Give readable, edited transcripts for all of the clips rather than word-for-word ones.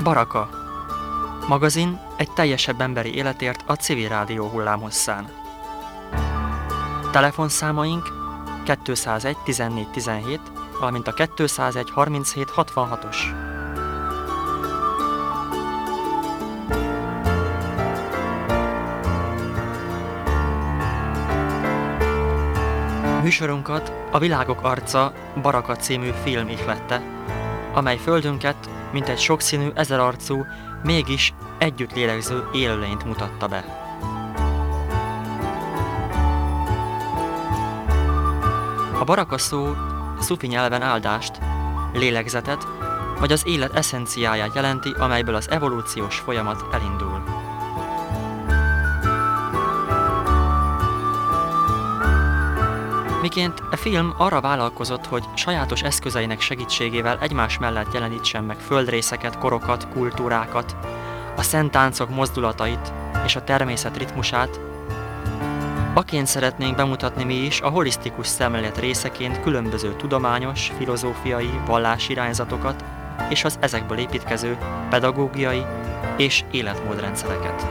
Baraka. Magazin egy teljesebb emberi életért a civil rádió hullámhosszán. Telefonszámaink 201 14 17, valamint a 201 37 66-os. Műsorunkat a Világok arca Baraka című film ihlette, amely földünket, mint egy sokszínű, ezerarcú, mégis együtt lélegző élőlényt mutatta be. A baraka szó szufi nyelven áldást, lélegzetet, vagy az élet eszenciáját jelenti, amelyből az evolúciós folyamat elindul. Miként a film arra vállalkozott, hogy sajátos eszközeinek segítségével egymás mellett jelenítsen meg földrészeket, korokat, kultúrákat, a szent táncok mozdulatait és a természet ritmusát, aként szeretnénk bemutatni mi is a holisztikus szemlélet részeként különböző tudományos, filozófiai, vallási irányzatokat és az ezekből építkező pedagógiai és életmódrendszereket.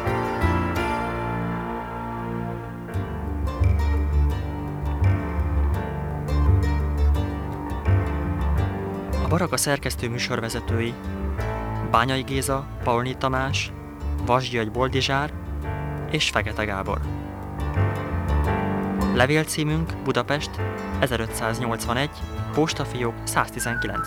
A Baraka szerkesztő műsorvezetői Bányai Géza, Paulnyi Tamás, Vas György Boldizsár és Fekete Gábor. Levélcímünk Budapest 1581, postafiók 119.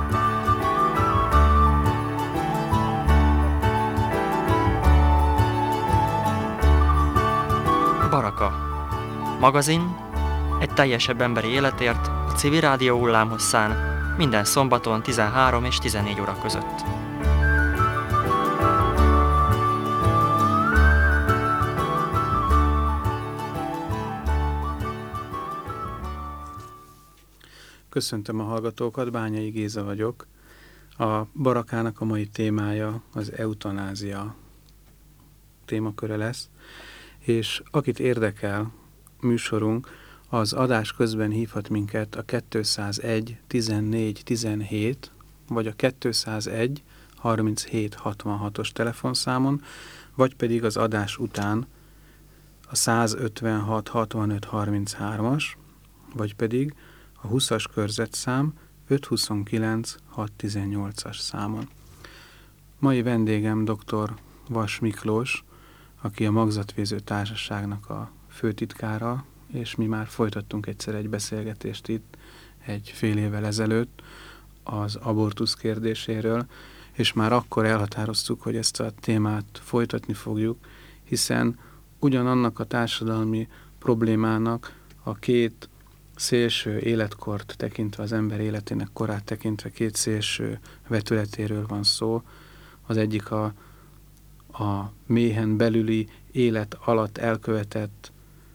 Baraka. Magazin egy teljesebb emberi életért a civil rádió hullámhosszán minden szombaton 13 és 14 óra között. Köszöntöm a hallgatókat, Bányai Géza vagyok. A Barakának a mai témája az eutanázia témaköre lesz, és akit érdekel műsorunk, az adás közben hívhat minket a 201 14 17 vagy a 201 37 66-os telefonszámon, vagy pedig az adás után a 156 65 33-as, vagy pedig a 20-as körzetszám 529 618-as számon. Mai vendégem dr. Vas Miklós, aki a Magzatvéző Társaságnak a főtitkára, és mi már folytattunk egyszer egy beszélgetést itt egy fél évvel ezelőtt az abortusz kérdéséről, és már akkor elhatároztuk, hogy ezt a témát folytatni fogjuk, hiszen ugyanannak a társadalmi problémának a két szélső életkort tekintve, az ember életének korát tekintve két szélső vetületéről van szó. Az egyik a méhen belüli élet alatt elkövetett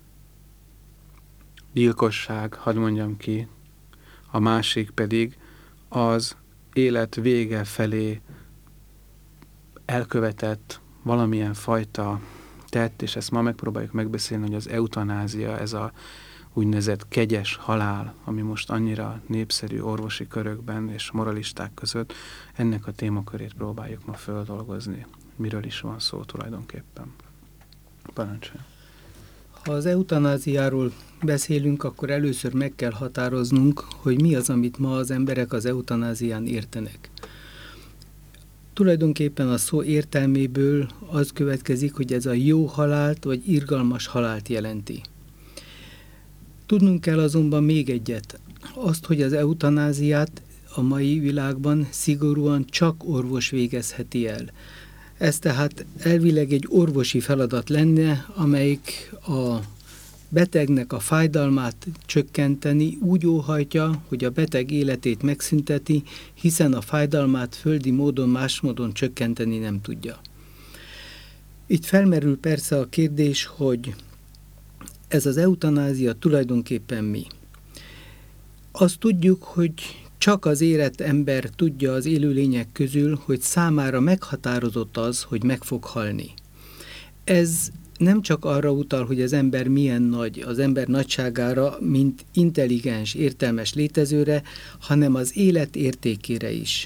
gyilkosság, hadd mondjam ki, a másik pedig az élet vége felé elkövetett valamilyen fajta tett, és ezt ma megpróbáljuk megbeszélni, hogy az eutanázia, ez a úgynevezett kegyes halál, ami most annyira népszerű orvosi körökben és moralisták között, ennek a témakörét próbáljuk ma földolgozni. Miről is van szó tulajdonképpen? Parancsolj! Ha az eutanáziáról beszélünk, akkor először meg kell határoznunk, hogy mi az, amit ma az emberek az eutanázián értenek. Tulajdonképpen a szó értelméből az következik, hogy ez a jó halált vagy irgalmas halált jelenti. Tudnunk kell azonban még egyet, azt, hogy az eutanáziát a mai világban szigorúan csak orvos végezheti el. Ez tehát elvileg egy orvosi feladat lenne, amelyik a betegnek a fájdalmát csökkenteni úgy óhajtja, hogy a beteg életét megszünteti, hiszen a fájdalmát földi módon, más módon csökkenteni nem tudja. Itt felmerül persze a kérdés, hogy ez az eutanázia tulajdonképpen mi? Azt tudjuk, hogy csak az érett ember tudja az élőlények közül, hogy számára meghatározott az, hogy meg fog halni. Ez nem csak arra utal, hogy az ember milyen nagy, az ember nagyságára, mint intelligens, értelmes létezőre, hanem az élet értékére is.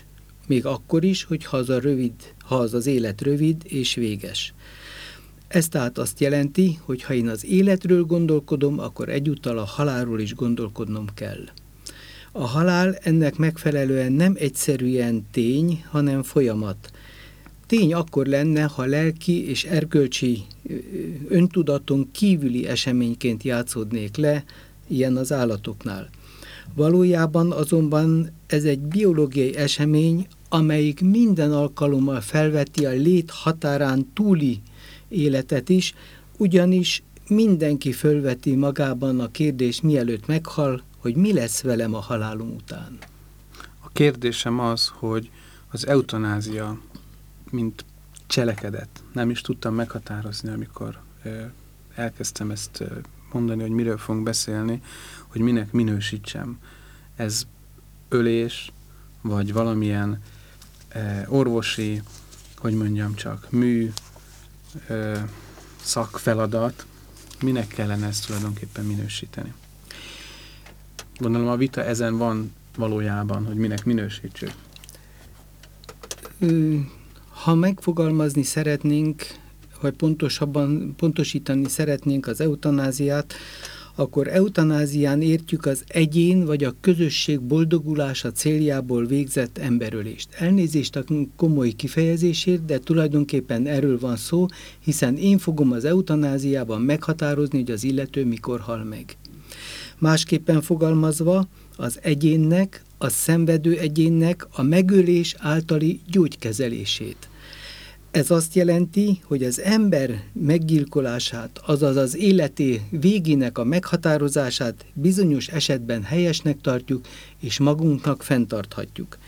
még akkor is, ha az élet rövid és véges. Ez tehát azt jelenti, hogy ha én az életről gondolkodom, akkor egyúttal a halálról is gondolkodnom kell. A halál ennek megfelelően nem egyszerűen tény, hanem folyamat. Tény akkor lenne, ha lelki és erkölcsi öntudaton kívüli eseményként játszódnék le, ilyen az állatoknál. Valójában azonban ez egy biológiai esemény, amelyik minden alkalommal felveti a lét határán túli életet is, ugyanis mindenki fölveti magában a kérdést, mielőtt meghal, hogy mi lesz velem a halálom után. A kérdésem az, hogy az eutanázia, mint cselekedet, nem is tudtam meghatározni, amikor elkezdtem ezt mondani, hogy miről fogunk beszélni, hogy minek minősítsem. Ez ölés, vagy valamilyen orvosi, hogy mondjam csak, mű, szakfeladat, minek kellene ezt tulajdonképpen minősíteni? Gondolom a vita ezen van valójában, hogy minek minősítsük. Ha megfogalmazni szeretnénk, vagy pontosítani szeretnénk az eutanáziát, akkor eutanázián értjük az egyén vagy a közösség boldogulása céljából végzett emberölést. Elnézést a komoly kifejezésért, de tulajdonképpen erről van szó, hiszen én fogom az eutanáziában meghatározni, hogy az illető mikor hal meg. Másképpen fogalmazva, az egyénnek, a szenvedő egyénnek a megölés általi gyógykezelését. Ez azt jelenti, hogy az ember meggyilkolását, azaz az életé végének a meghatározását bizonyos esetben helyesnek tartjuk, és magunknak fenntarthatjuk.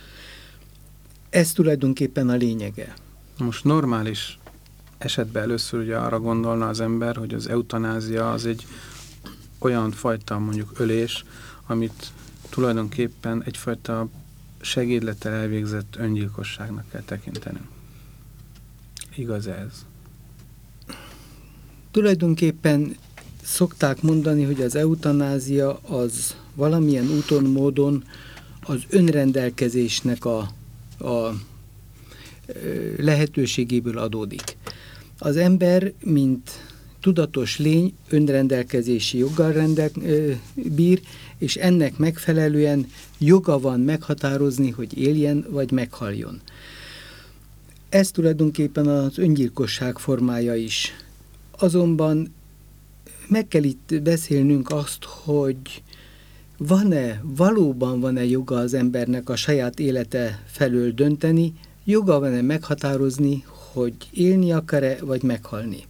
Ez tulajdonképpen a lényege. Most normális esetben először ugye arra gondolna az ember, hogy az eutanázia az egy olyan fajta mondjuk ölés, amit tulajdonképpen egyfajta segédlettel elvégzett öngyilkosságnak kell tekintenünk. Igaz ez? Tulajdonképpen szokták mondani, hogy az eutanázia az valamilyen úton, módon az önrendelkezésnek a lehetőségéből adódik. Az ember, mint tudatos lény önrendelkezési joggal bír, és ennek megfelelően joga van meghatározni, hogy éljen vagy meghaljon. Ez tulajdonképpen az öngyilkosság formája is. Azonban meg kell itt beszélnünk azt, hogy valóban van-e joga az embernek a saját élete felől dönteni, joga van-e meghatározni, hogy élni akar-e, vagy meghalni.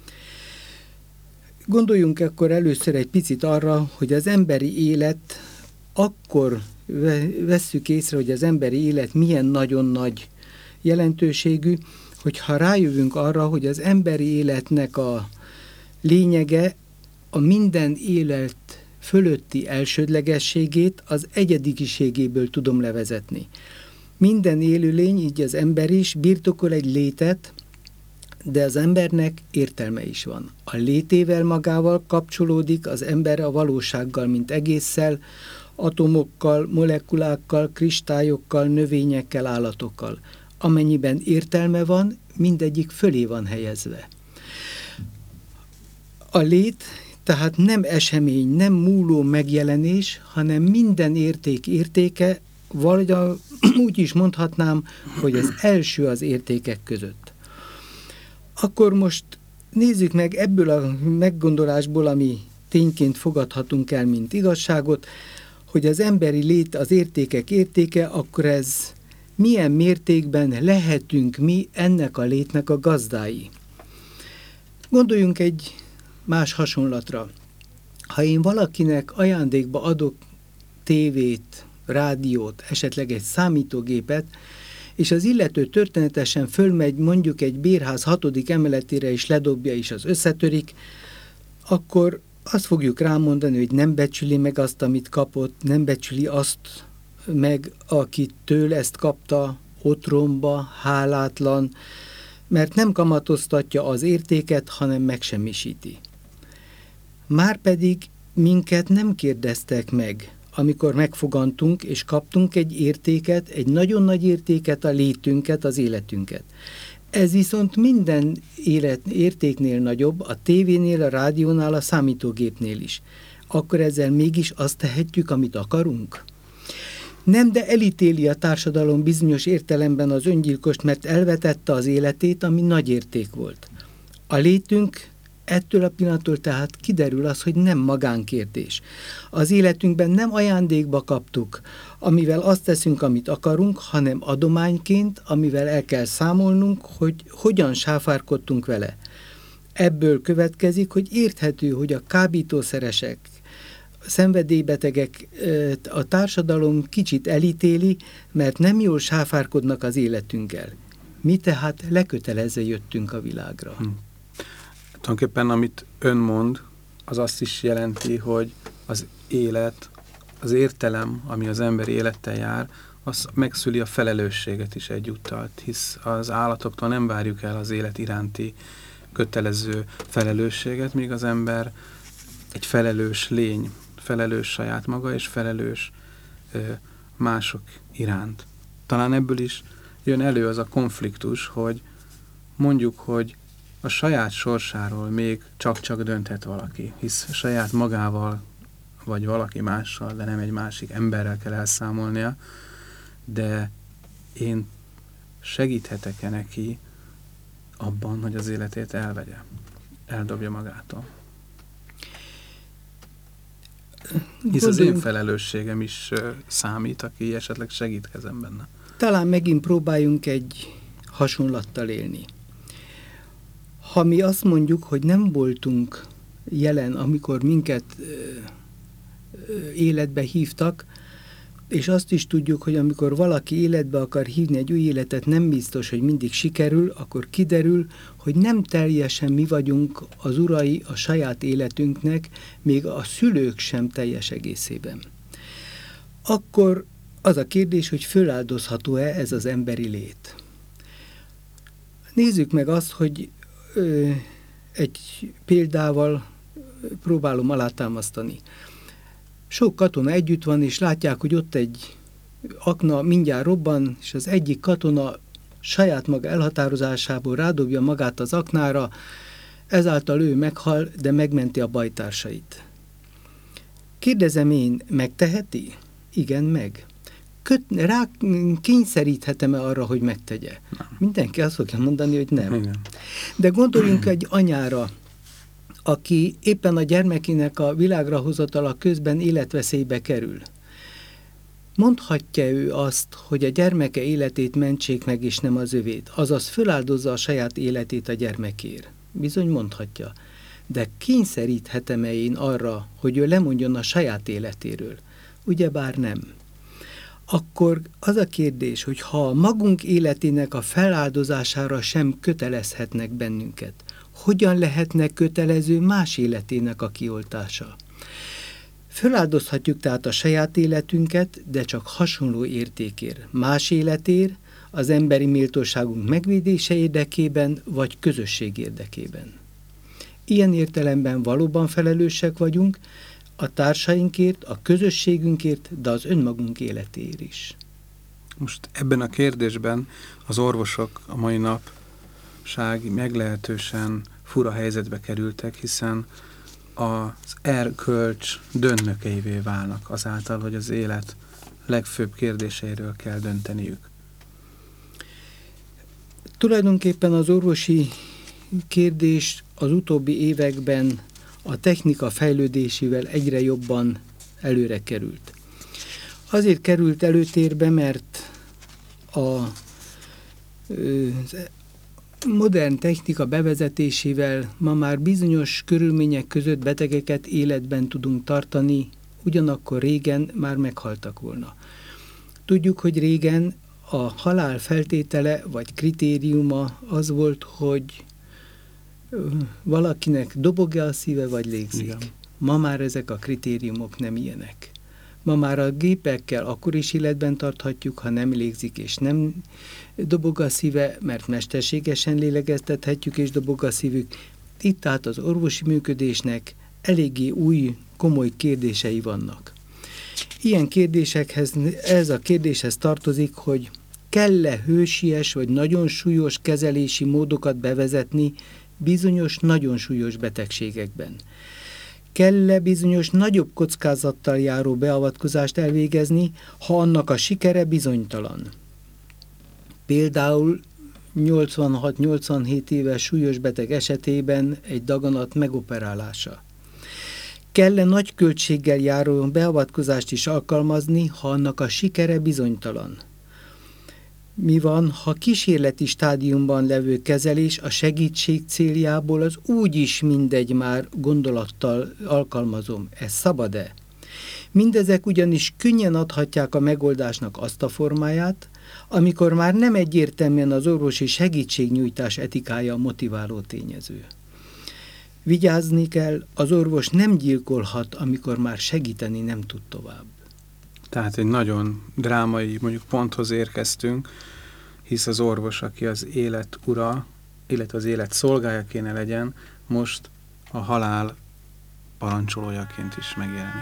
Gondoljunk akkor először egy picit arra, hogy az emberi élet, akkor vesszük észre, hogy az emberi élet milyen nagyon nagy jelentőségű, hogyha rájövünk arra, hogy az emberi életnek a lényege a minden élet fölötti elsődlegességét az egyediségéből tudom levezetni. Minden élőlény, így az ember is birtokol egy létet, de az embernek értelme is van. A létével magával kapcsolódik az ember a valósággal, mint egésszel, atomokkal, molekulákkal, kristályokkal, növényekkel, állatokkal. Amennyiben értelme van, mindegyik fölé van helyezve. A lét tehát nem esemény, nem múló megjelenés, hanem minden érték értéke, vagy úgy is mondhatnám, hogy az első az értékek között. Akkor most nézzük meg ebből a meggondolásból, ami tényként fogadhatunk el, mint igazságot, hogy az emberi lét az értékek értéke, akkor ez milyen mértékben lehetünk mi ennek a létnek a gazdái. Gondoljunk egy más hasonlatra. Ha én valakinek ajándékba adok tévét, rádiót, esetleg egy számítógépet, és az illető történetesen fölmegy mondjuk egy bérház 6. emeletére, és ledobja, és az összetörik, akkor azt fogjuk rámondani, hogy nem becsüli meg azt, amit kapott, nem becsüli azt meg, akitől ezt kapta, otromba, hálátlan, mert nem kamatoztatja az értéket, hanem megsemmisíti. Márpedig minket nem kérdeztek meg amikor megfogantunk és kaptunk egy értéket, egy nagyon nagy értéket, a létünket, az életünket. Ez viszont minden értéknél nagyobb, a tévénél, a rádiónál, a számítógépnél is. Akkor ezzel mégis azt tehetjük, amit akarunk? Nem, de elítéli a társadalom bizonyos értelemben az öngyilkost, mert elvetette az életét, ami nagy érték volt. A létünk ettől a pillanattól tehát kiderül az, hogy nem magánkérdés. Az életünkben nem ajándékba kaptuk, amivel azt teszünk, amit akarunk, hanem adományként, amivel el kell számolnunk, hogy hogyan sáfárkodtunk vele. Ebből következik, hogy érthető, hogy a kábítószeresek, szenvedélybetegek a társadalom kicsit elítéli, mert nem jól sáfárkodnak az életünkkel. Mi tehát lekötelezve jöttünk a világra. Tulajdonképpen amit ön mond, az azt is jelenti, hogy az élet, az értelem, ami az emberi élettel jár, az megszüli a felelősséget is egyúttal, hisz az állatoktól nem várjuk el az élet iránti kötelező felelősséget, míg az ember egy felelős lény, felelős saját maga, és felelős mások iránt. Talán ebből is jön elő az a konfliktus, hogy mondjuk, hogy a saját sorsáról még csak-csak dönthet valaki, hisz saját magával, vagy valaki mással, de nem egy másik emberrel kell elszámolnia, de én segíthetek-e neki abban, hogy az életét elvegye, eldobja magától. Hisz az én felelősségem is számít, aki esetleg segítkezem benne. Talán megint próbáljunk egy hasonlattal élni. Ha mi azt mondjuk, hogy nem voltunk jelen, amikor minket életbe hívtak, és azt is tudjuk, hogy amikor valaki életbe akar hívni egy új életet, nem biztos, hogy mindig sikerül, akkor kiderül, hogy nem teljesen mi vagyunk az urai a saját életünknek, még a szülők sem teljes egészében. Akkor az a kérdés, hogy föláldozható-e ez az emberi lét. Nézzük meg azt, hogy egy példával próbálom alátámasztani. Sok katona együtt van, és látják, hogy ott egy akna mindjárt robban, és az egyik katona saját maga elhatározásából rádobja magát az aknára, ezáltal ő meghal, de megmenti a bajtársait. Kérdezem én, megteheti? Igen, meg. Rá kényszeríthetem-e arra, hogy megtegye? Nem. Mindenki azt fogja mondani, hogy nem. Igen. De gondoljunk egy anyára, aki éppen a gyermekének a világra hozatala közben életveszélybe kerül. Mondhatja ő azt, hogy a gyermeke életét mentsék meg, és nem az övét, azaz föláldozza a saját életét a gyermekért. Bizony mondhatja. De kényszeríthetem-e én arra, hogy ő lemondjon a saját életéről? Ugyebár nem. Akkor az a kérdés, hogy ha a magunk életének a feláldozására sem kötelezhetnek bennünket, hogyan lehetne kötelező más életének a kioltása? Föláldozhatjuk tehát a saját életünket, de csak hasonló értékért. Más életért, az emberi méltóságunk megvédése érdekében, vagy közösség érdekében. Ilyen értelemben valóban felelősek vagyunk, a társainkért, a közösségünkért, de az önmagunk életéért is. Most ebben a kérdésben az orvosok a mai napság meglehetősen fura helyzetbe kerültek, hiszen az erkölcs döntnökeivé válnak azáltal, hogy az élet legfőbb kérdéseiről kell dönteniük. Tulajdonképpen az orvosi kérdés az utóbbi években a technika fejlődésével egyre jobban előre került. Azért került előtérbe, mert a modern technika bevezetésével ma már bizonyos körülmények között betegeket életben tudunk tartani, ugyanakkor régen már meghaltak volna. Tudjuk, hogy régen a halál feltétele vagy kritériuma az volt, hogy valakinek dobog-e a szíve, vagy légzik. Igen. Ma már ezek a kritériumok nem ilyenek. Ma már a gépekkel akkor is életben tarthatjuk, ha nem légzik és nem dobog a szíve, mert mesterségesen lélegeztethetjük és dobog a szívük. Itt tehát az orvosi működésnek eléggé új, komoly kérdései vannak. Ilyen kérdésekhez, ez a kérdéshez tartozik, hogy kell-e hősies vagy nagyon súlyos kezelési módokat bevezetni bizonyos nagyon súlyos betegségekben. Kell-e bizonyos nagyobb kockázattal járó beavatkozást elvégezni, ha annak a sikere bizonytalan. Például 86-87 éves súlyos beteg esetében egy daganat megoperálása. Kell-e nagy költséggel járó beavatkozást is alkalmazni, ha annak a sikere bizonytalan? Mi van, ha kísérleti stádiumban levő kezelés a segítség céljából az úgyis mindegy már gondolattal alkalmazom? Ez szabad-e? Mindezek ugyanis könnyen adhatják a megoldásnak azt a formáját, amikor már nem egyértelműen az orvosi segítségnyújtás etikája a motiváló tényező. Vigyázni kell, az orvos nem gyilkolhat, amikor már segíteni nem tud tovább. Tehát egy nagyon drámai, mondjuk ponthoz érkeztünk, hisz az orvos, aki az élet ura, illetve az élet szolgája kéne legyen, most a halál parancsolójaként is megjelenik.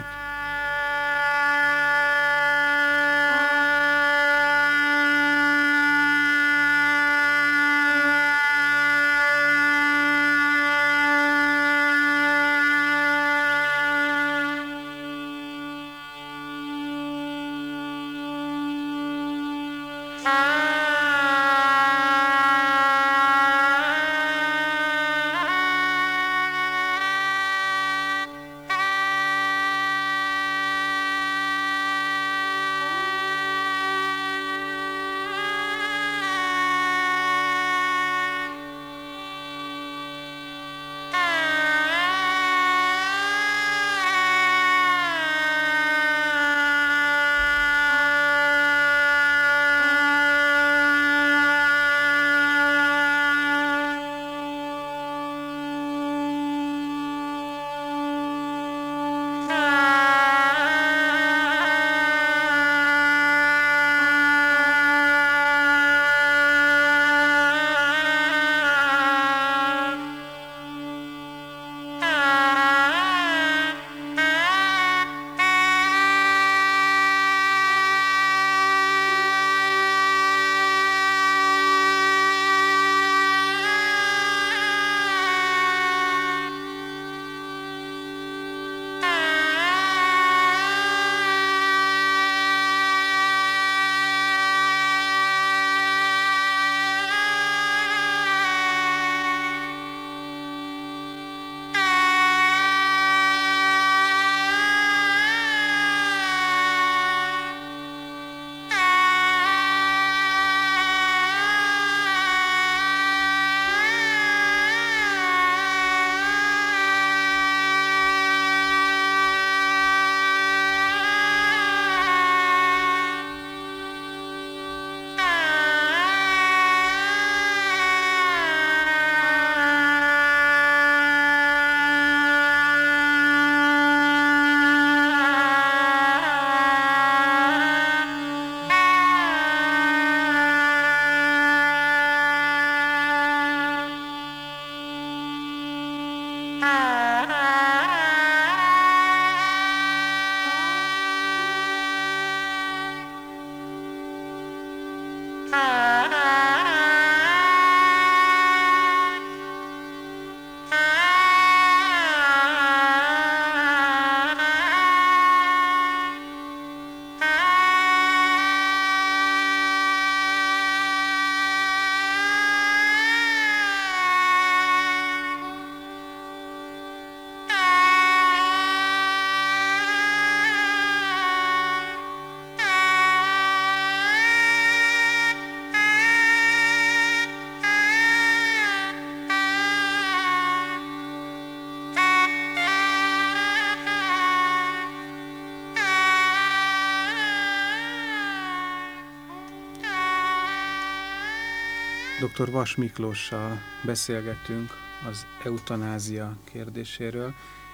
Dr. Vas Miklóssal beszélgettünk az eutanázia kérdéséről,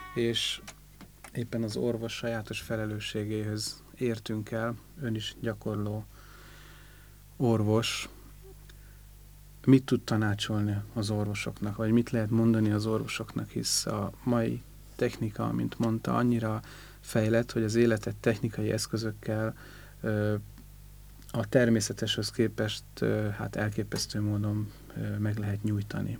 és éppen az orvos sajátos felelősségéhez értünk el, ön is gyakorló orvos. Mit tud tanácsolni az orvosoknak, vagy mit lehet mondani az orvosoknak, hisz a mai technika, mint mondta, annyira fejlett, hogy az életet technikai eszközökkel a természeteshez képest hát elképesztő módon meg lehet nyújtani.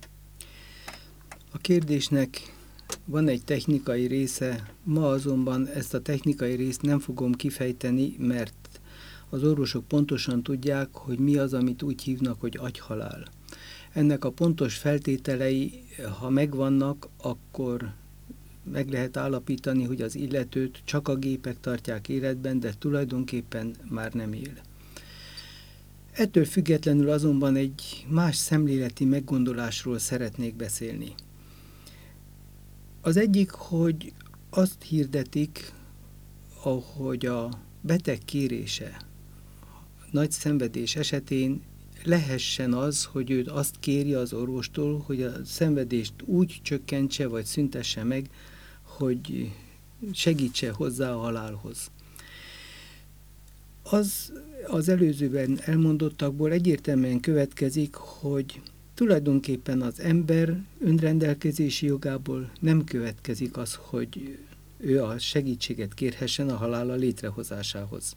A kérdésnek van egy technikai része, ma azonban ezt a technikai részt nem fogom kifejteni, mert az orvosok pontosan tudják, hogy mi az, amit úgy hívnak, hogy agyhalál. Ennek a pontos feltételei, ha megvannak, akkor meg lehet állapítani, hogy az illetőt csak a gépek tartják életben, de tulajdonképpen már nem él. Ettől függetlenül azonban egy más szemléleti meggondolásról szeretnék beszélni. Az egyik, hogy azt hirdetik, ahogy a beteg kérése nagy szenvedés esetén lehessen az, hogy őt azt kéri az orvostól, hogy a szenvedést úgy csökkentse vagy szüntesse meg, hogy segítse hozzá a halálhoz. Az előzőben elmondottakból egyértelműen következik, hogy tulajdonképpen az ember önrendelkezési jogából nem következik az, hogy ő a segítséget kérhessen a halála létrehozásához.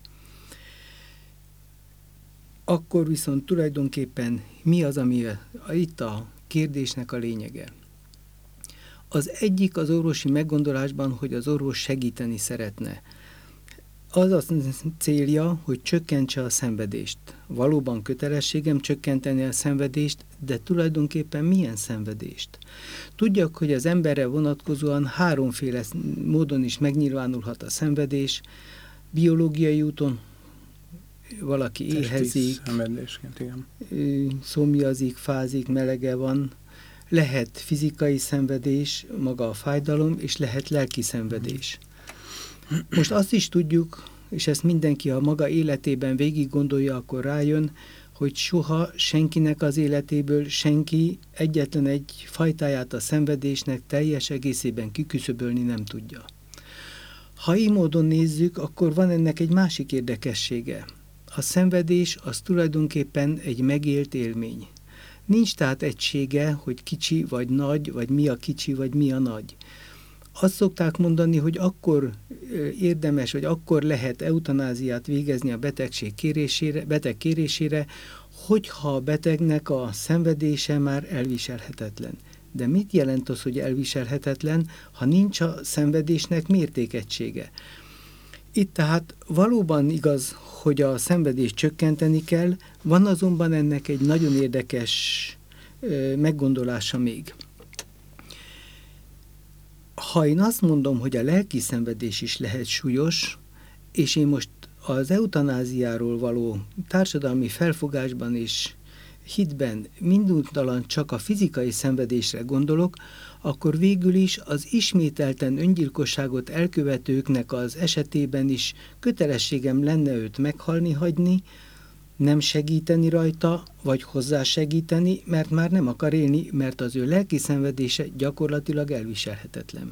Akkor viszont tulajdonképpen mi az, ami itt a kérdésnek a lényege? Az egyik az orvosi meggondolásban, hogy az orvos segíteni szeretne. Az a célja, hogy csökkentse a szenvedést. Valóban kötelességem csökkenteni a szenvedést, de tulajdonképpen milyen szenvedést? Tudjuk, hogy az emberre vonatkozóan háromféle módon is megnyilvánulhat a szenvedés. Biológiai úton valaki éhezik, szomjazik, fázik, melege van. Lehet fizikai szenvedés, maga a fájdalom, és lehet lelki szenvedés. Most azt is tudjuk, és ezt mindenki, ha maga életében végig gondolja, akkor rájön, hogy soha senkinek az életéből senki egyetlen egy fajtáját a szenvedésnek teljes egészében kiküszöbölni nem tudja. Ha így módon nézzük, akkor van ennek egy másik érdekessége. A szenvedés az tulajdonképpen egy megélt élmény. Nincs tehát egysége, hogy kicsi vagy nagy, vagy mi a kicsi, vagy mi a nagy. Azt szokták mondani, hogy akkor érdemes, vagy akkor lehet eutanáziát végezni a beteg kérésére, hogyha a betegnek a szenvedése már elviselhetetlen. De mit jelent az, hogy elviselhetetlen, ha nincs a szenvedésnek mértékegysége? Itt tehát valóban igaz, hogy a szenvedést csökkenteni kell, van azonban ennek egy nagyon érdekes meggondolása még. Ha én azt mondom, hogy a lelki szenvedés is lehet súlyos, és én most az eutanáziáról való társadalmi felfogásban és hitben minduntalan csak a fizikai szenvedésre gondolok, akkor végül is az ismételten öngyilkosságot elkövetőknek az esetében is kötelességem lenne őt meghalni hagyni, nem segíteni rajta, vagy hozzásegíteni, mert már nem akar élni, mert az ő lelki szenvedése gyakorlatilag elviselhetetlen.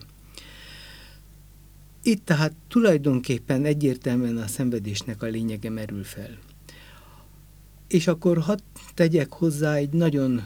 Itt tehát tulajdonképpen egyértelműen a szenvedésnek a lényege merül fel. És akkor hadd tegyek hozzá egy nagyon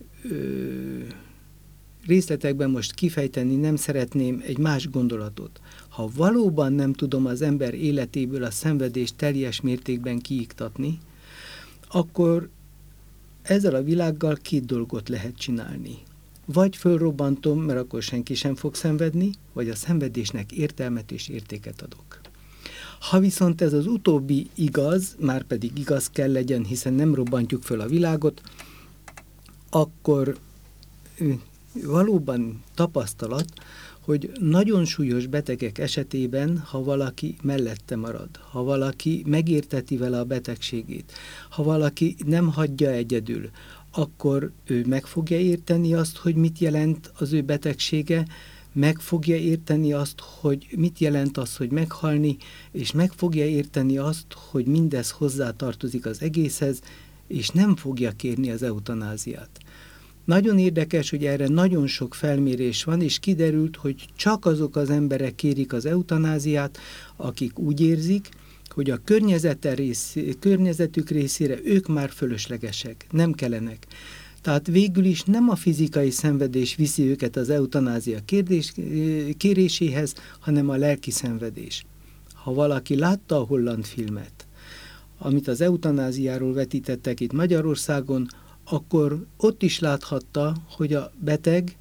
részletekben most kifejteni nem szeretném egy más gondolatot. Ha valóban nem tudom az ember életéből a szenvedést teljes mértékben kiiktatni, akkor ezzel a világgal két dolgot lehet csinálni. Vagy fölrobbantom, mert akkor senki sem fog szenvedni, vagy a szenvedésnek értelmet és értéket adok. Ha viszont ez az utóbbi igaz, már pedig igaz kell legyen, hiszen nem robbantjuk föl a világot, akkor valóban tapasztalat, hogy nagyon súlyos betegek esetében, ha valaki mellette marad, ha valaki megérteti vele a betegségét, ha valaki nem hagyja egyedül, akkor ő meg fogja érteni azt, hogy mit jelent az ő betegsége, meg fogja érteni azt, hogy mit jelent az, hogy meghalni, és meg fogja érteni azt, hogy mindez hozzátartozik az egészhez, és nem fogja kérni az eutanáziát. Nagyon érdekes, hogy erre nagyon sok felmérés van, és kiderült, hogy csak azok az emberek kérik az eutanáziát, akik úgy érzik, hogy a környezetük részére ők már fölöslegesek, nem kellenek. Tehát végül is nem a fizikai szenvedés viszi őket az eutanázia kéréséhez, hanem a lelki szenvedés. Ha valaki látta a holland filmet, amit az eutanáziáról vetítettek itt Magyarországon, akkor ott is láthatta, hogy a betegnek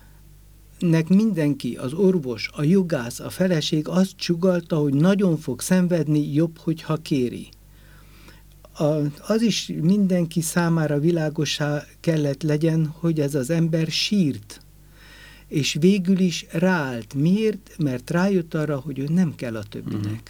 mindenki, az orvos, a jogász, a feleség azt sugallta, hogy nagyon fog szenvedni, jobb, hogyha kéri. Az is mindenki számára világossá kellett legyen, hogy ez az ember sírt, és végül is ráállt. Miért? Mert rájött arra, hogy ő nem kell a többinek.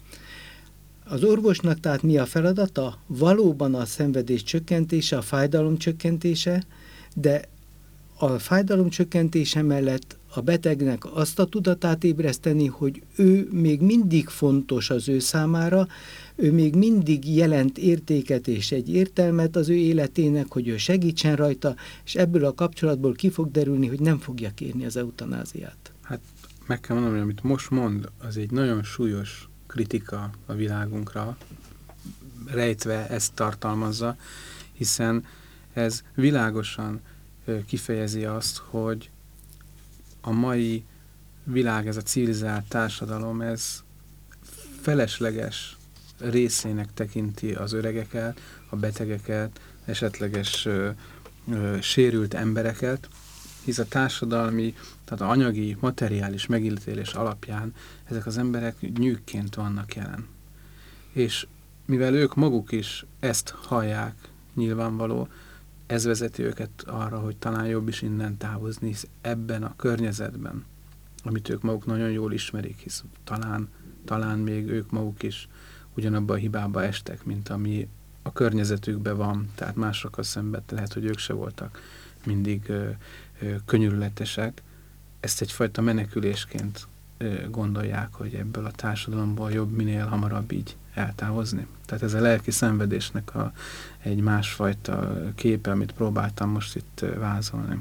Az orvosnak tehát mi a feladata? Valóban a szenvedés csökkentése, a fájdalom csökkentése, de a fájdalom csökkentése mellett a betegnek azt a tudatát ébreszteni, hogy ő még mindig fontos az ő számára, ő még mindig jelent értéket és egy értelmet az ő életének, hogy ő segítsen rajta, és ebből a kapcsolatból ki fog derülni, hogy nem fogja kérni az eutanáziát. Hát meg kell mondanom, hogy amit most mond, az egy nagyon súlyos kritika a világunkra, rejtve ezt tartalmazza, hiszen ez világosan kifejezi azt, hogy a mai világ, ez a civilizált társadalom, ez felesleges részének tekinti az öregeket, a betegeket, esetleges sérült embereket, hisz a társadalmi, tehát az anyagi, materiális megítélés alapján ezek az emberek nyűgként vannak jelen. És mivel ők maguk is ezt hallják, nyilvánvaló, ez vezeti őket arra, hogy talán jobb is innen távozni, hisz ebben a környezetben, amit ők maguk nagyon jól ismerik, hisz talán még ők maguk is ugyanabba a hibába estek, mint ami a környezetükben van, tehát másokkal szemben lehet, hogy ők se voltak mindig könyörületesek. Ezt egyfajta menekülésként gondolják, hogy ebből a társadalomból jobb minél hamarabb így eltávozni. Tehát ez a lelki szenvedésnek egy másfajta képe, amit próbáltam most itt vázolni.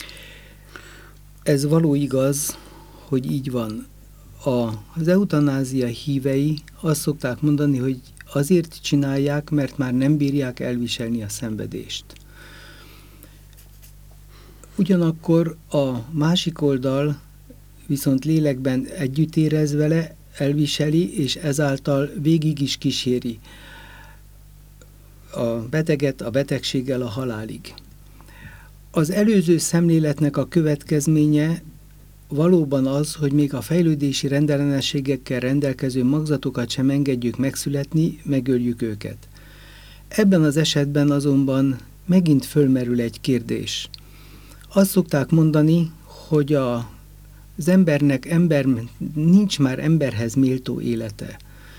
Ez való igaz, hogy így van. Az eutanázia hívei azt szokták mondani, hogy azért csinálják, mert már nem bírják elviselni a szenvedést. Ugyanakkor a másik oldal viszont lélekben együtt érez vele, elviseli, és ezáltal végig is kíséri a beteget a betegséggel a halálig. Az előző szemléletnek a következménye valóban az, hogy még a fejlődési rendellenességekkel rendelkező magzatokat sem engedjük megszületni, megöljük őket. Ebben az esetben azonban megint fölmerül egy kérdés. Azt szokták mondani, hogy az embernek nincs már emberhez méltó élete.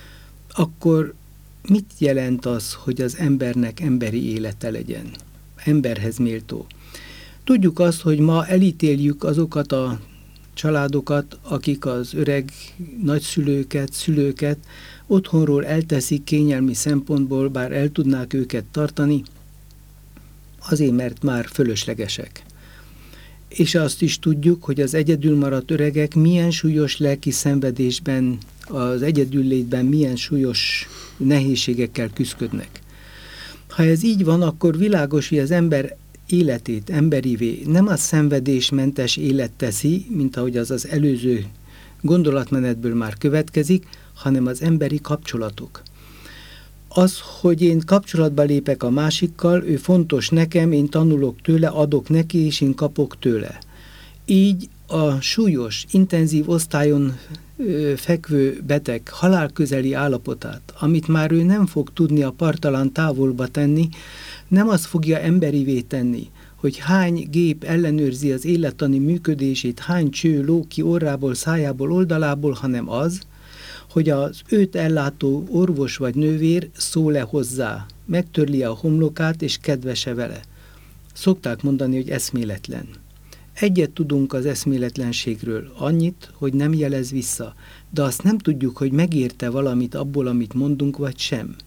Akkor mit jelent az, hogy az embernek emberi élete legyen? Emberhez méltó. Tudjuk azt, hogy ma elítéljük azokat a családokat, akik az öreg nagyszülőket, szülőket otthonról elteszik kényelmi szempontból, bár el tudnák őket tartani, azért, mert már fölöslegesek. És azt is tudjuk, hogy az egyedül maradt öregek milyen súlyos lelki szenvedésben, az egyedüllétben milyen súlyos nehézségekkel küszködnek. Ha ez így van, akkor világos, hogy az ember életét emberivé nem a szenvedésmentes élet teszi, mint ahogy az előző gondolatmenetből már következik, hanem az emberi kapcsolatok. Az, hogy én kapcsolatba lépek a másikkal, ő fontos nekem, én tanulok tőle, adok neki, és én kapok tőle. Így a súlyos, intenzív osztályon fekvő beteg halálközeli állapotát, amit már ő nem fog tudni a parttalan távolba tenni, nem az fogja emberivé tenni, hogy hány gép ellenőrzi az élettani működését, hány cső lóg ki orrából, szájából, oldalából, hanem az, hogy az őt ellátó orvos vagy nővér szól-e hozzá, megtörli a homlokát és kedvese vele. Szokták mondani, hogy eszméletlen. Egyet tudunk az eszméletlenségről, annyit, hogy nem jelez vissza, de azt nem tudjuk, hogy megérte valamit abból, amit mondunk, vagy sem.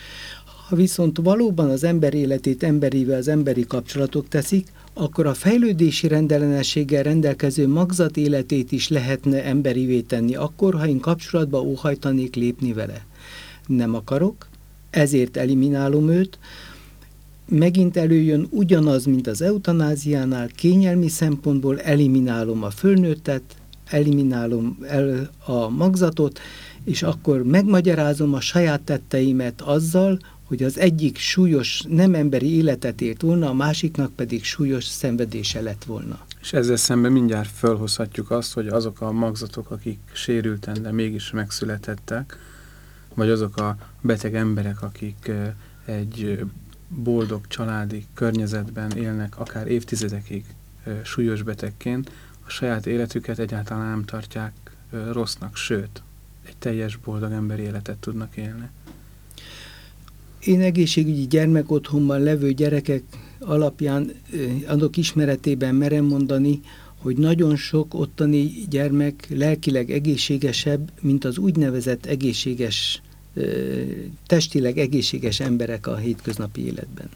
Ha viszont valóban az ember életét emberivel az emberi kapcsolatok teszik, akkor a fejlődési rendellenességgel rendelkező magzat életét is lehetne emberivé tenni, akkor, ha én kapcsolatba óhajtanék lépni vele. Nem akarok, ezért eliminálom őt, megint előjön ugyanaz, mint az eutanáziánál, kényelmi szempontból eliminálom a fölnőttet, eliminálom a magzatot, és akkor megmagyarázom a saját tetteimet azzal, hogy az egyik súlyos, nem emberi életet élt volna, a másiknak pedig súlyos szenvedése lett volna. És ezzel szemben mindjárt felhozhatjuk azt, hogy azok a magzatok, akik sérülten, de mégis megszületettek, vagy azok a beteg emberek, akik egy boldog családi környezetben élnek, akár évtizedekig súlyos betegként, a saját életüket egyáltalán nem tartják rossznak, sőt, egy teljes boldog emberi életet tudnak élni. Én egészségügyi gyermekotthonban levő gyerekek alapján annak ismeretében merem mondani, hogy nagyon sok ottani gyermek lelkileg egészségesebb, mint az úgynevezett egészséges, testileg egészséges emberek a hétköznapi életben.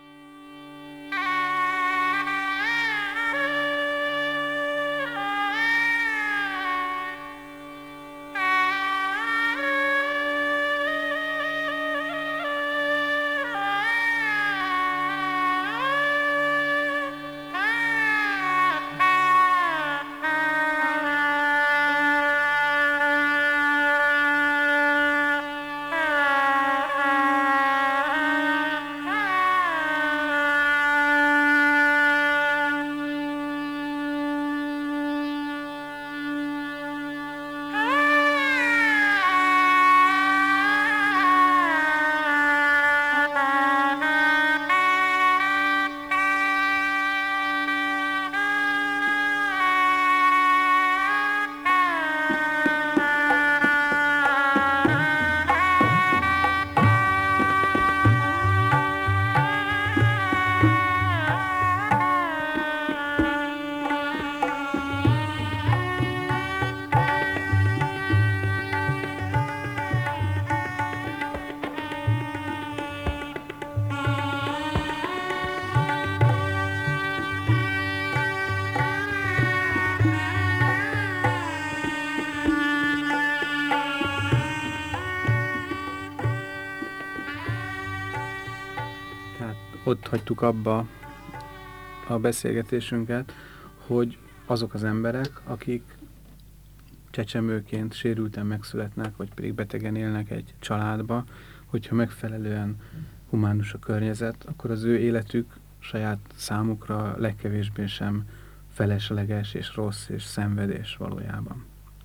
Ott hagytuk abba a beszélgetésünket, hogy azok az emberek, akik csecsemőként sérülten megszületnek, vagy pedig betegen élnek egy családba, hogyha megfelelően humánus a környezet, akkor az ő életük saját számukra legkevésbé sem felesleges és rossz és szenvedés valójában.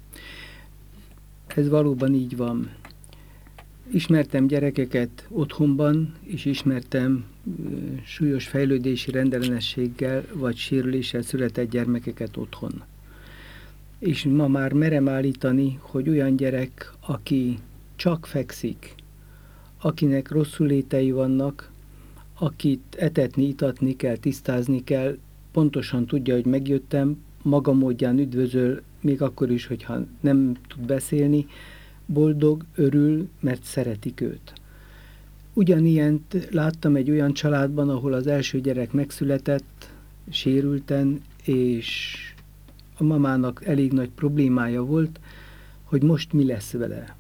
Ez valóban így van. Ismertem gyerekeket otthonban, és ismertem súlyos fejlődési rendellenességgel vagy sérüléssel született gyermekeket otthon. És ma már merem állítani, hogy olyan gyerek, aki csak fekszik, akinek rosszulétei vannak, akit etetni, itatni kell, tisztázni kell, pontosan tudja, hogy megjöttem, maga módján üdvözöl, még akkor is, hogyha nem tud beszélni, boldog, örül, mert szeretik őt. Ugyanilyent láttam egy olyan családban, ahol az első gyerek megszületett, sérülten, és a mamának elég nagy problémája volt, hogy most mi lesz vele.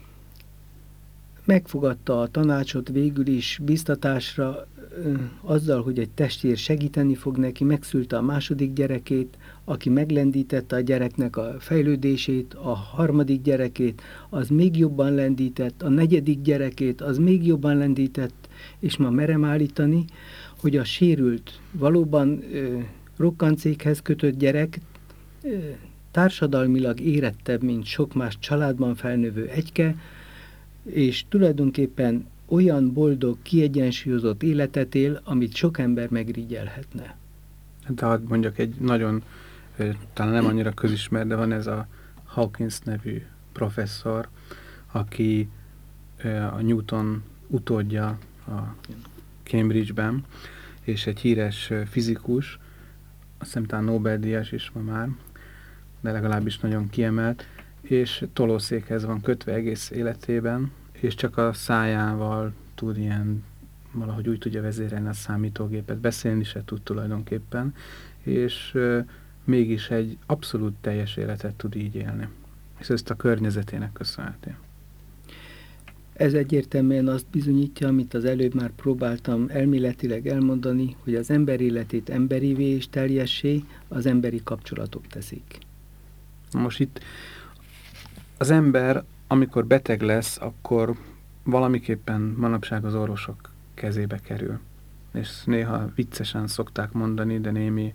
Megfogadta a tanácsot végül is biztatásra, azzal, hogy egy testvér segíteni fog neki, megszülte a második gyerekét, aki meglendítette a gyereknek a fejlődését, a harmadik gyerekét, az még jobban lendített, a negyedik gyerekét, az még jobban lendített, és ma merem állítani, hogy a sérült, valóban rokkancékhez kötött gyerek társadalmilag érettebb, mint sok más családban felnövő egyke, és tulajdonképpen olyan boldog, kiegyensúlyozott életet él, amit sok ember megrigyelhetne. De mondjuk egy nagyon, talán nem annyira közismert, de van ez a Hawkins nevű professzor, aki a Newton utódja a Cambridge-ben, és egy híres fizikus, azt hiszem talán Nobel-díjas is ma már, de legalábbis nagyon kiemelt, és tolószékhez van kötve egész életében, és csak a szájával tud ilyen, valahogy úgy tudja vezérelni a számítógépet, beszélni se tud tulajdonképpen, és mégis egy abszolút teljes életet tud így élni. És ezt a környezetének köszönheti. Ez egyértelműen azt bizonyítja, amit az előbb már próbáltam elméletileg elmondani, hogy az ember életét emberivé és teljessé az emberi kapcsolatok teszik. Most itt az ember, amikor beteg lesz, akkor valamiképpen manapság az orvosok kezébe kerül. És néha viccesen szokták mondani, de némi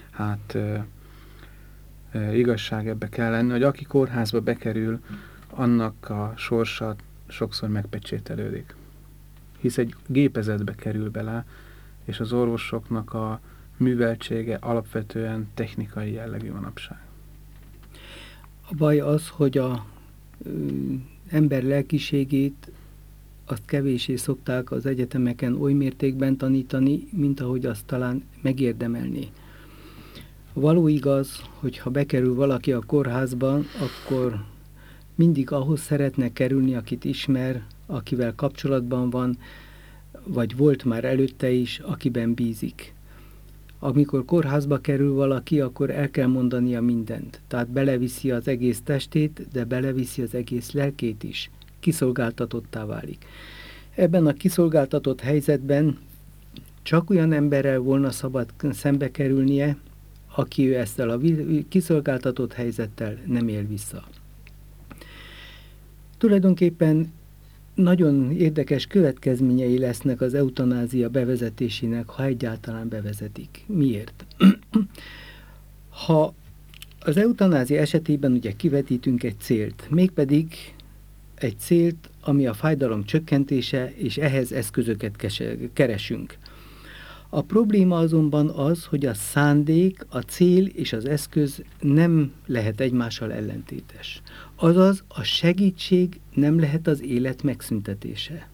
igazság ebbe kell lenni, hogy aki kórházba bekerül, annak a sorsa sokszor megpecsételődik. Hisz egy gépezetbe kerül bele, és az orvosoknak a műveltsége alapvetően technikai jellegű manapság. A baj az, hogy az ember lelkiségét azt kevéssé szokták az egyetemeken oly mértékben tanítani, mint ahogy azt talán megérdemelné. Való igaz, hogy ha bekerül valaki a kórházban, akkor mindig ahhoz szeretne kerülni, akit ismer, akivel kapcsolatban van, vagy volt már előtte is, akiben bízik. Amikor kórházba kerül valaki, akkor el kell mondania mindent. Tehát beleviszi az egész testét, de beleviszi az egész lelkét is. Kiszolgáltatottá válik. Ebben a kiszolgáltatott helyzetben csak olyan emberrel volna szabad szembe kerülnie, aki ezzel a kiszolgáltatott helyzettel nem él vissza. Tulajdonképpen nagyon érdekes következményei lesznek az eutanázia bevezetésének, ha egyáltalán bevezetik. Miért? Ha az eutanázia esetében ugye kivetítünk egy célt, mégpedig egy célt, ami a fájdalom csökkentése, és ehhez eszközöket keresünk. A probléma azonban az, hogy a szándék, a cél és az eszköz nem lehet egymással ellentétes. Azaz a segítség nem lehet az élet megszüntetése.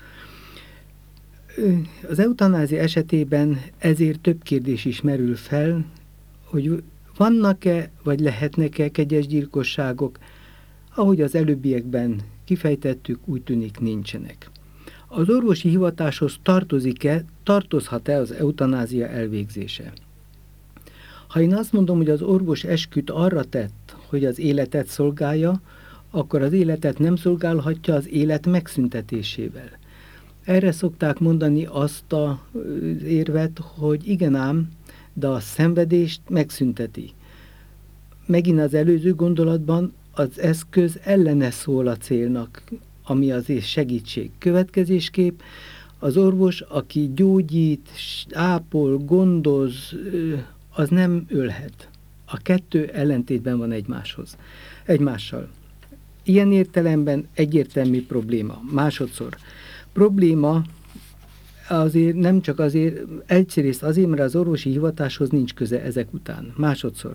Az eutanázia esetében ezért több kérdés is merül fel, hogy vannak-e vagy lehetnek-e kegyes gyilkosságok, ahogy az előbbiekben kifejtettük, úgy tűnik nincsenek. Az orvosi hivatáshoz tartozhat-e az eutanázia elvégzése? Ha én azt mondom, hogy az orvos esküt arra tett, hogy az életet szolgálja, akkor az életet nem szolgálhatja az élet megszüntetésével. Erre szokták mondani azt az érvet, hogy igen ám, de a szenvedést megszünteti. Megint az előző gondolatban az eszköz ellene szól a célnak, ami az segítség. Következésképp az orvos, aki gyógyít, ápol, gondoz, az nem ölhet. A kettő ellentétben van egymással. Ilyen értelemben egyértelmű probléma. Másodszor, probléma azért nem csak azért, egyrészt azért, mert az orvosi hivatáshoz nincs köze ezek után. Másodszor,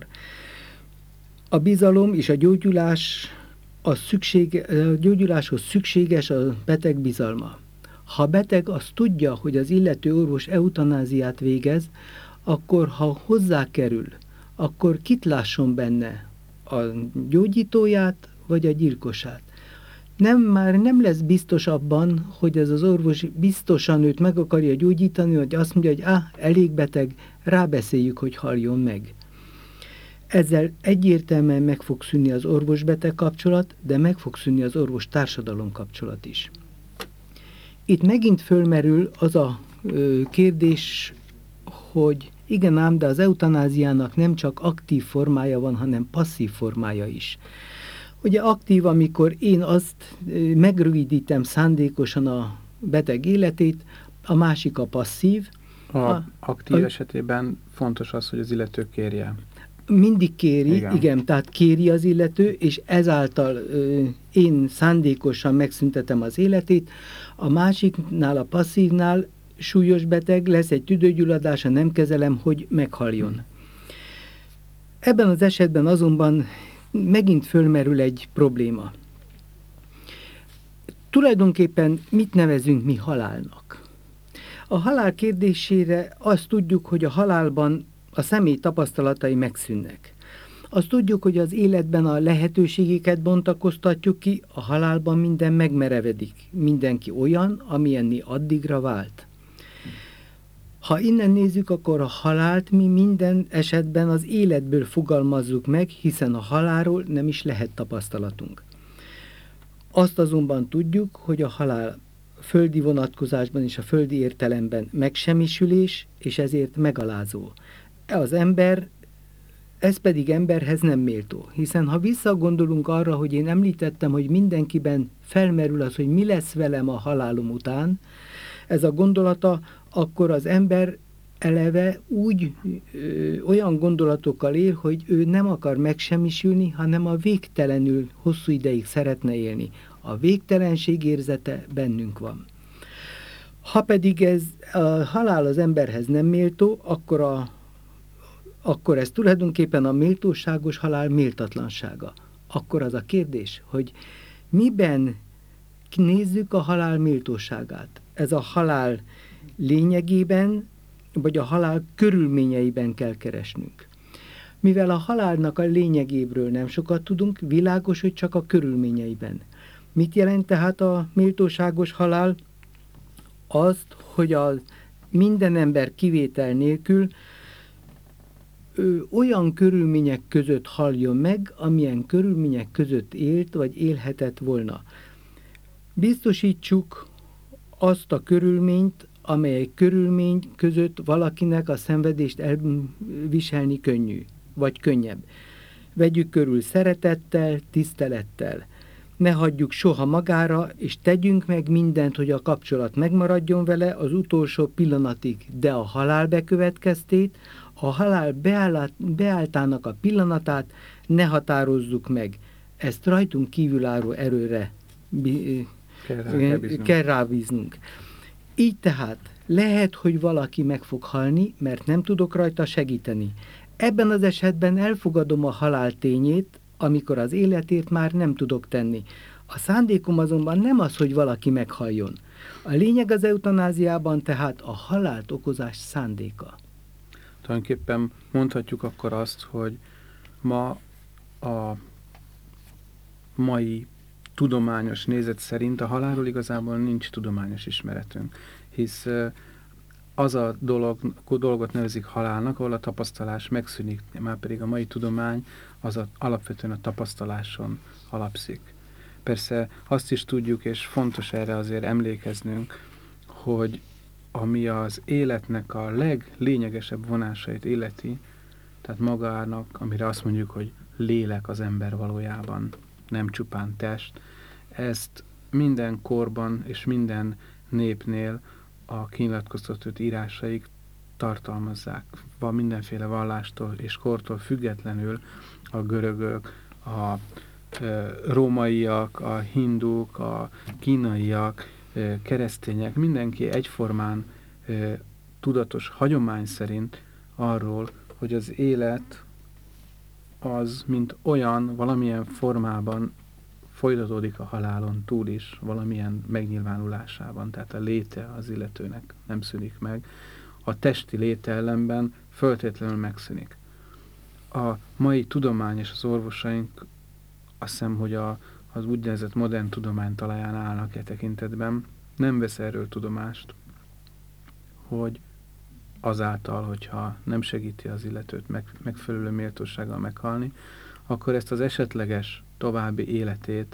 a bizalom és a gyógyulás a gyógyuláshoz szükséges a beteg bizalma. Ha a beteg azt tudja, hogy az illető orvos eutanáziát végez, akkor ha hozzá kerül, akkor kit lásson benne? A gyógyítóját vagy a gyilkosát? Már nem lesz biztos abban, hogy ez az orvos biztosan őt meg akarja gyógyítani, hogy azt mondja, hogy elég beteg, rábeszéljük, hogy haljon meg. Ezzel egyértelműen meg fog szűnni az orvos-beteg kapcsolat, de meg fog szűnni az orvos-társadalom kapcsolat is. Itt megint fölmerül az a kérdés, hogy igen ám, de az eutanáziának nem csak aktív formája van, hanem passzív formája is. Ugye aktív, amikor én azt megrövidítem szándékosan a beteg életét, a másik a passzív. Aktív esetében fontos az, hogy az illető kérje. Mindig kéri, igen, tehát kéri az illető, és ezáltal én szándékosan megszüntetem az életét. A másiknál, a passzívnál súlyos beteg, lesz egy tüdőgyulladása, nem kezelem, hogy meghaljon. Ebben az esetben azonban megint fölmerül egy probléma. Tulajdonképpen mit nevezünk mi halálnak? A halál kérdésére azt tudjuk, hogy a halálban a személy tapasztalatai megszűnnek. Azt tudjuk, hogy az életben a lehetőségeket bontakoztatjuk ki, a halálban minden megmerevedik. Mindenki olyan, amilyenné addigra vált. Ha innen nézzük, akkor a halált mi minden esetben az életből fogalmazzuk meg, hiszen a halálról nem is lehet tapasztalatunk. Azt azonban tudjuk, hogy a halál földi vonatkozásban és a földi értelemben megsemmisülés, és ezért megalázó. Ez pedig emberhez nem méltó, hiszen ha visszagondolunk arra, hogy én említettem, hogy mindenkiben felmerül az, hogy mi lesz velem a halálom után, ez a gondolata, akkor az ember eleve olyan gondolatokkal él, hogy ő nem akar megsemmisülni, hanem a végtelenül hosszú ideig szeretne élni. A végtelenség érzete bennünk van. Ha pedig ez a halál az emberhez nem méltó, akkor ez tulajdonképpen a méltóságos halál méltatlansága. Akkor az a kérdés, hogy miben nézzük a halál méltóságát. Ez a halál lényegében, vagy a halál körülményeiben kell keresnünk. Mivel a halálnak a lényegébről nem sokat tudunk, világos, hogy csak a körülményeiben. Mit jelent tehát a méltóságos halál? Azt, hogy minden ember kivétel nélkül olyan körülmények között haljon meg, amilyen körülmények között élt, vagy élhetett volna. Biztosítsuk azt a körülményt, amely körülmény között valakinek a szenvedést elviselni könnyű, vagy könnyebb. Vegyük körül szeretettel, tisztelettel. Ne hagyjuk soha magára, és tegyünk meg mindent, hogy a kapcsolat megmaradjon vele az utolsó pillanatig, de a halál bekövetkeztét, a halál beálltának a pillanatát ne határozzuk meg. Ezt rajtunk kívülálló erőre kell rábíznunk. Így tehát lehet, hogy valaki meg fog halni, mert nem tudok rajta segíteni. Ebben az esetben elfogadom a halál tényét, amikor az életért már nem tudok tenni. A szándékom azonban nem az, hogy valaki meghaljon. A lényeg az eutanáziában tehát a halált okozás szándéka. Tulajdonképpen mondhatjuk akkor azt, hogy ma a mai tudományos nézet szerint a halálról igazából nincs tudományos ismeretünk, hisz az a dolgot nevezik halálnak, ahol a tapasztalás megszűnik, már pedig a mai tudomány alapvetően a tapasztaláson alapszik. Persze azt is tudjuk, és fontos erre azért emlékeznünk, hogy ami az életnek a leglényegesebb vonásait illeti, tehát magának, amire azt mondjuk, hogy lélek az ember valójában, nem csupán test, ezt minden korban és minden népnél a kinyilatkoztatott írásaik tartalmazzák. Van mindenféle vallástól és kortól függetlenül a görögök, a rómaiak, a hinduk, a kínaiak, keresztények, mindenki egyformán tudatos hagyomány szerint arról, hogy az élet az, mint olyan, valamilyen formában folytatódik a halálon túl is, valamilyen megnyilvánulásában, tehát a léte az illetőnek nem szűnik meg. A testi léte ellenben föltétlenül megszűnik. A mai tudomány és az orvosaink azt hiszem, hogy az úgynevezett modern tudomány talaján állnak e tekintetben, nem vesz erről tudomást, hogy azáltal, hogyha nem segíti az illetőt megfelelő méltósággal meghalni, akkor ezt az esetleges további életét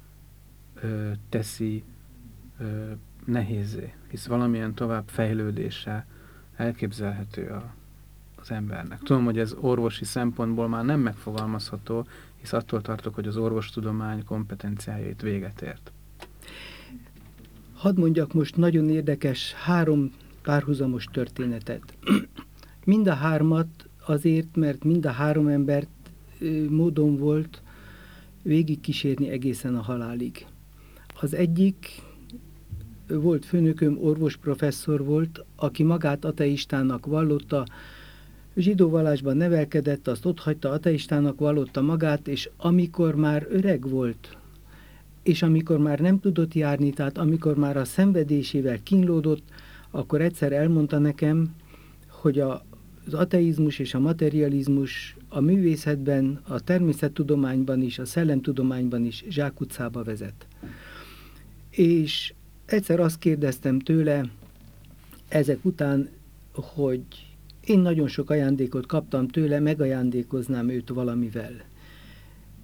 teszi nehézzé, hisz valamilyen tovább fejlődése elképzelhető az embernek. Tudom, hogy ez orvosi szempontból már nem megfogalmazható, hisz attól tartok, hogy az orvostudomány kompetenciájait véget ért. Hadd mondjak most nagyon érdekes 3 párhuzamos történetet. Mind a 3-at azért, mert mind a 3 embert módon volt végigkísérni egészen a halálig. Az egyik volt főnököm, orvosprofesszor volt, aki magát ateistának vallotta, zsidó vallásban nevelkedett, azt otthagyta, ateistának vallotta magát, és amikor már öreg volt, és amikor már nem tudott járni, tehát amikor már a szenvedésével kínlódott, akkor egyszer elmondta nekem, hogy az ateizmus és a materializmus a művészetben, a természettudományban is, a szellemtudományban is zsákutcába vezet. És egyszer azt kérdeztem tőle ezek után, hogy én nagyon sok ajándékot kaptam tőle, megajándékoznám őt valamivel.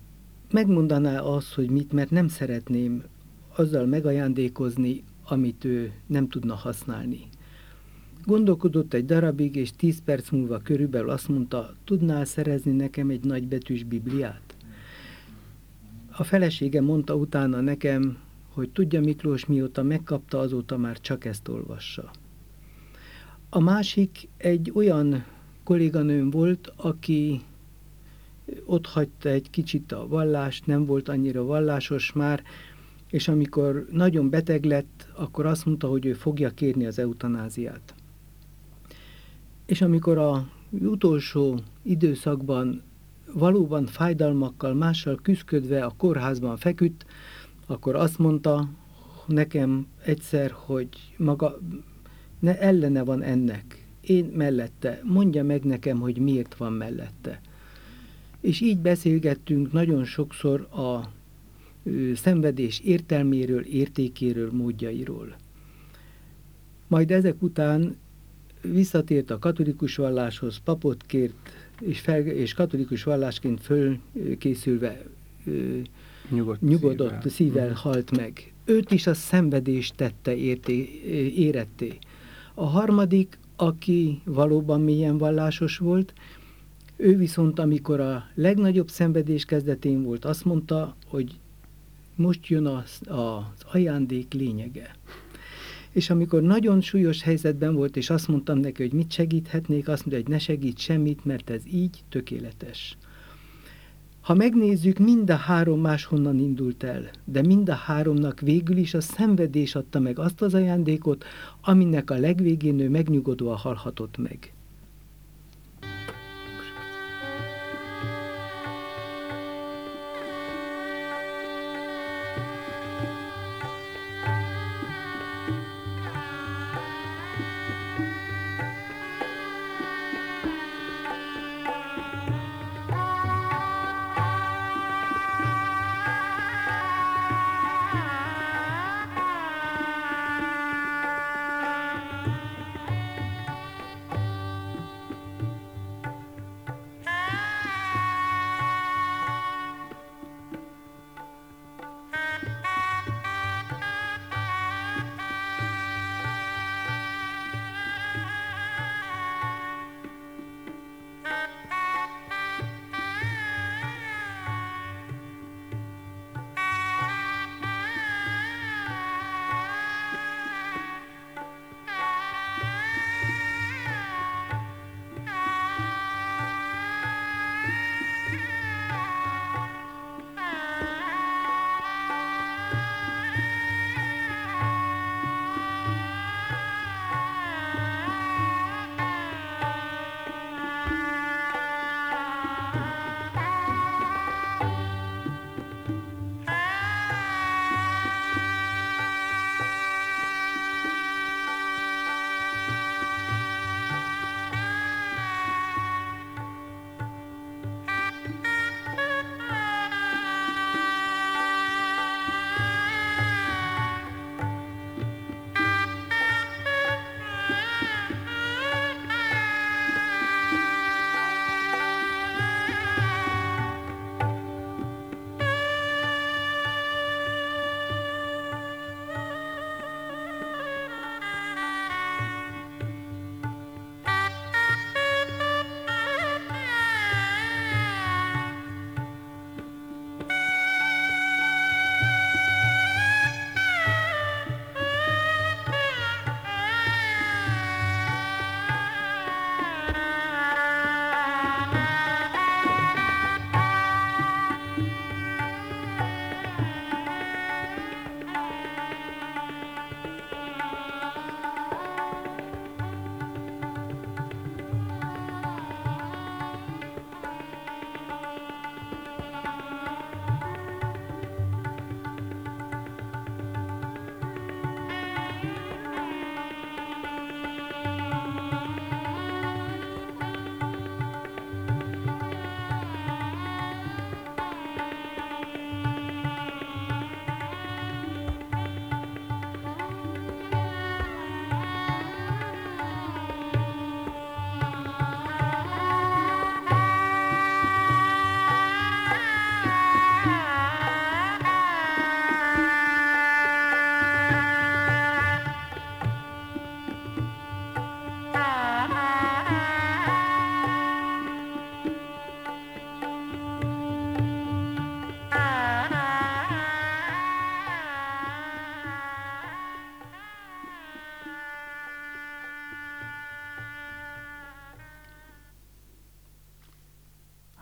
megmondaná azt, hogy mit, mert nem szeretném azzal megajándékozni, amit ő nem tudna használni. Gondolkodott egy darabig, és 10 perc múlva körülbelül azt mondta, tudnál szerezni nekem egy nagybetűs Bibliát? A felesége mondta utána nekem, hogy tudja Miklós, mióta megkapta, azóta már csak ezt olvassa. A másik egy olyan kolléganőm volt, aki ott hagyta egy kicsit a vallást, nem volt annyira vallásos már, és amikor nagyon beteg lett, akkor azt mondta, hogy ő fogja kérni az eutanáziát. És amikor az utolsó időszakban valóban fájdalmakkal, mással küszködve a kórházban feküdt, akkor azt mondta nekem egyszer, hogy maga ellene van ennek. Én mellette. Mondja meg nekem, hogy miért van mellette. És így beszélgettünk nagyon sokszor a szenvedés értelméről, értékéről, módjairól. Majd ezek után visszatért a katolikus valláshoz, papot kért, és katolikus vallásként fölkészülve nyugodott szívvel halt meg. Őt is a szenvedés tette éretté. A harmadik, aki valóban mélyen vallásos volt, ő viszont, amikor a legnagyobb szenvedés kezdetén volt, azt mondta, hogy most jön az ajándék lényege. És amikor nagyon súlyos helyzetben volt, és azt mondtam neki, hogy mit segíthetnék, azt mondta, hogy ne segít semmit, mert ez így tökéletes. Ha megnézzük, mind a három máshonnan indult el, de mind a háromnak végül is a szenvedés adta meg azt az ajándékot, aminek a legvégén ő megnyugodva halhatott meg.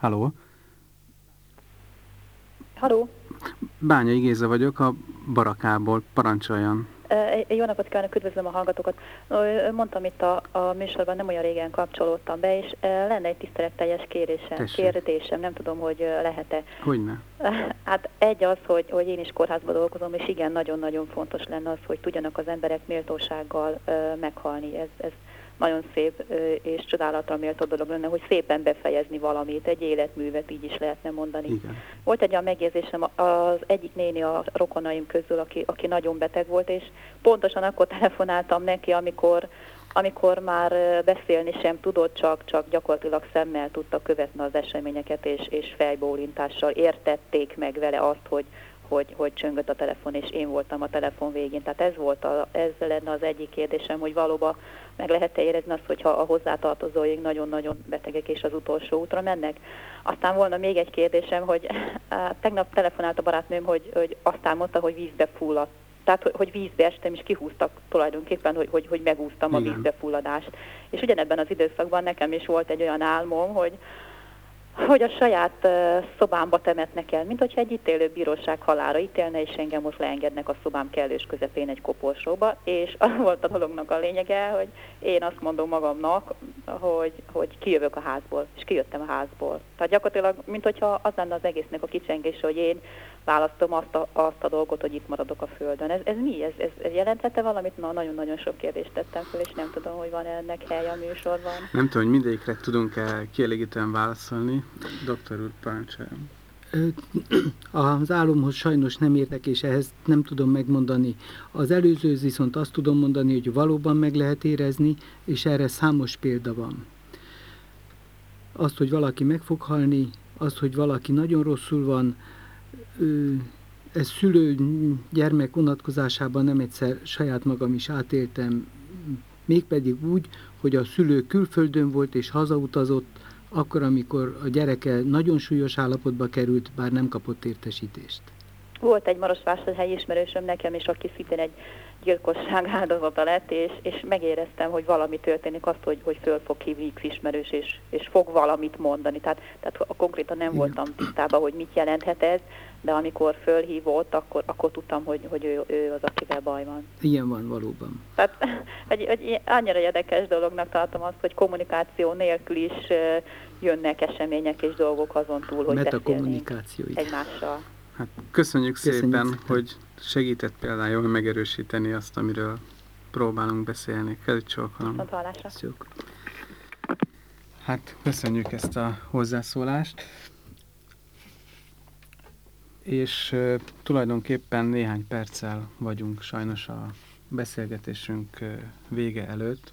Halló? Halló! Bányai Géza vagyok, a Barakából. Parancsoljon. Jó napot kívánok, üdvözlöm a hallgatókat. Mondtam itt a műsorban, nem olyan régen kapcsolódtam be, és lenne egy tiszteletteljes kérdésem, nem tudom, hogy lehet-e. Hogyne? Hát egy az, hogy én is kórházban dolgozom, és igen, nagyon-nagyon fontos lenne az, hogy tudjanak az emberek méltósággal meghalni. Ez nagyon szép és csodálatra méltó dolog lenne, hogy szépen befejezni valamit, egy életművet, így is lehetne mondani. Igen. Volt egy olyan megjegyzésem, az egyik néni a rokonaim közül, aki nagyon beteg volt, és pontosan akkor telefonáltam neki, amikor már beszélni sem tudott, csak gyakorlatilag szemmel tudta követni az eseményeket, és fejbólintással értették meg vele azt, hogy csöngött a telefon, és én voltam a telefon végén. Tehát ez lenne az egyik kérdésem, hogy valóban meg lehet-e érezni azt, hogyha a hozzátartozóink nagyon-nagyon betegek és az utolsó útra mennek. Aztán volna még egy kérdésem, hogy tegnap telefonált a barátnőm, hogy aztán mondta, hogy vízbe fulladt. Tehát, hogy vízbe estem, és kihúztak tulajdonképpen, hogy megúsztam a vízbefulladást. És ugyanebben az időszakban nekem is volt egy olyan álmom, hogy a saját szobámba temetnek el, mint hogyha egy ítélő bíróság halálra ítélne, és engem most leengednek a szobám kellős közepén egy koporsóba, és az volt a dolognak a lényege, hogy én azt mondom magamnak, hogy kijövök a házból, és kijöttem a házból. Tehát gyakorlatilag, mint hogyha az lenne az egésznek a kicsengés, hogy én választom azt a dolgot, hogy itt maradok a földön. Ez mi? Ez jelentette valamit? Na, nagyon-nagyon sok kérdést tettem fel, és nem tudom, hogy van ennek helye a műsorban. Nem tudom, hogy mindegyikre tudunk-e kielégítően válaszolni. Doktor úr, parancsoljon. Az álomhoz sajnos nem értek, és ehhez nem tudom megmondani. Az előzőhöz viszont azt tudom mondani, hogy valóban meg lehet érezni, és erre számos példa van. Azt, hogy valaki meg fog halni, azt, hogy valaki nagyon rosszul van, ez szülő-gyermek vonatkozásában nem egyszer saját magam is átéltem, mégpedig úgy, hogy a szülő külföldön volt és hazautazott, akkor, amikor a gyereke nagyon súlyos állapotba került, bár nem kapott értesítést. Volt egy marosvásárhelyi ismerősöm nekem is, aki szintén egy gyilkosság áldozata lett, és megéreztem, hogy valami történik, azt, hogy föl fog hívni X ismerős, és fog valamit mondani. Tehát konkrétan nem voltam tisztában, hogy mit jelenthet ez, de amikor fölhívott, akkor tudtam, hogy ő az, akivel baj van. Ilyen van valóban. Tehát egy annyira érdekes dolognak tartom azt, hogy kommunikáció nélkül is jönnek események és dolgok azon túl, hogy beszélnénk egymással. Hát köszönjük szépen, hogy segített például jól megerősíteni azt, amiről próbálunk beszélni. Kezicsolkolom. Hát köszönjük ezt a hozzászólást. És tulajdonképpen néhány perccel vagyunk sajnos a beszélgetésünk vége előtt.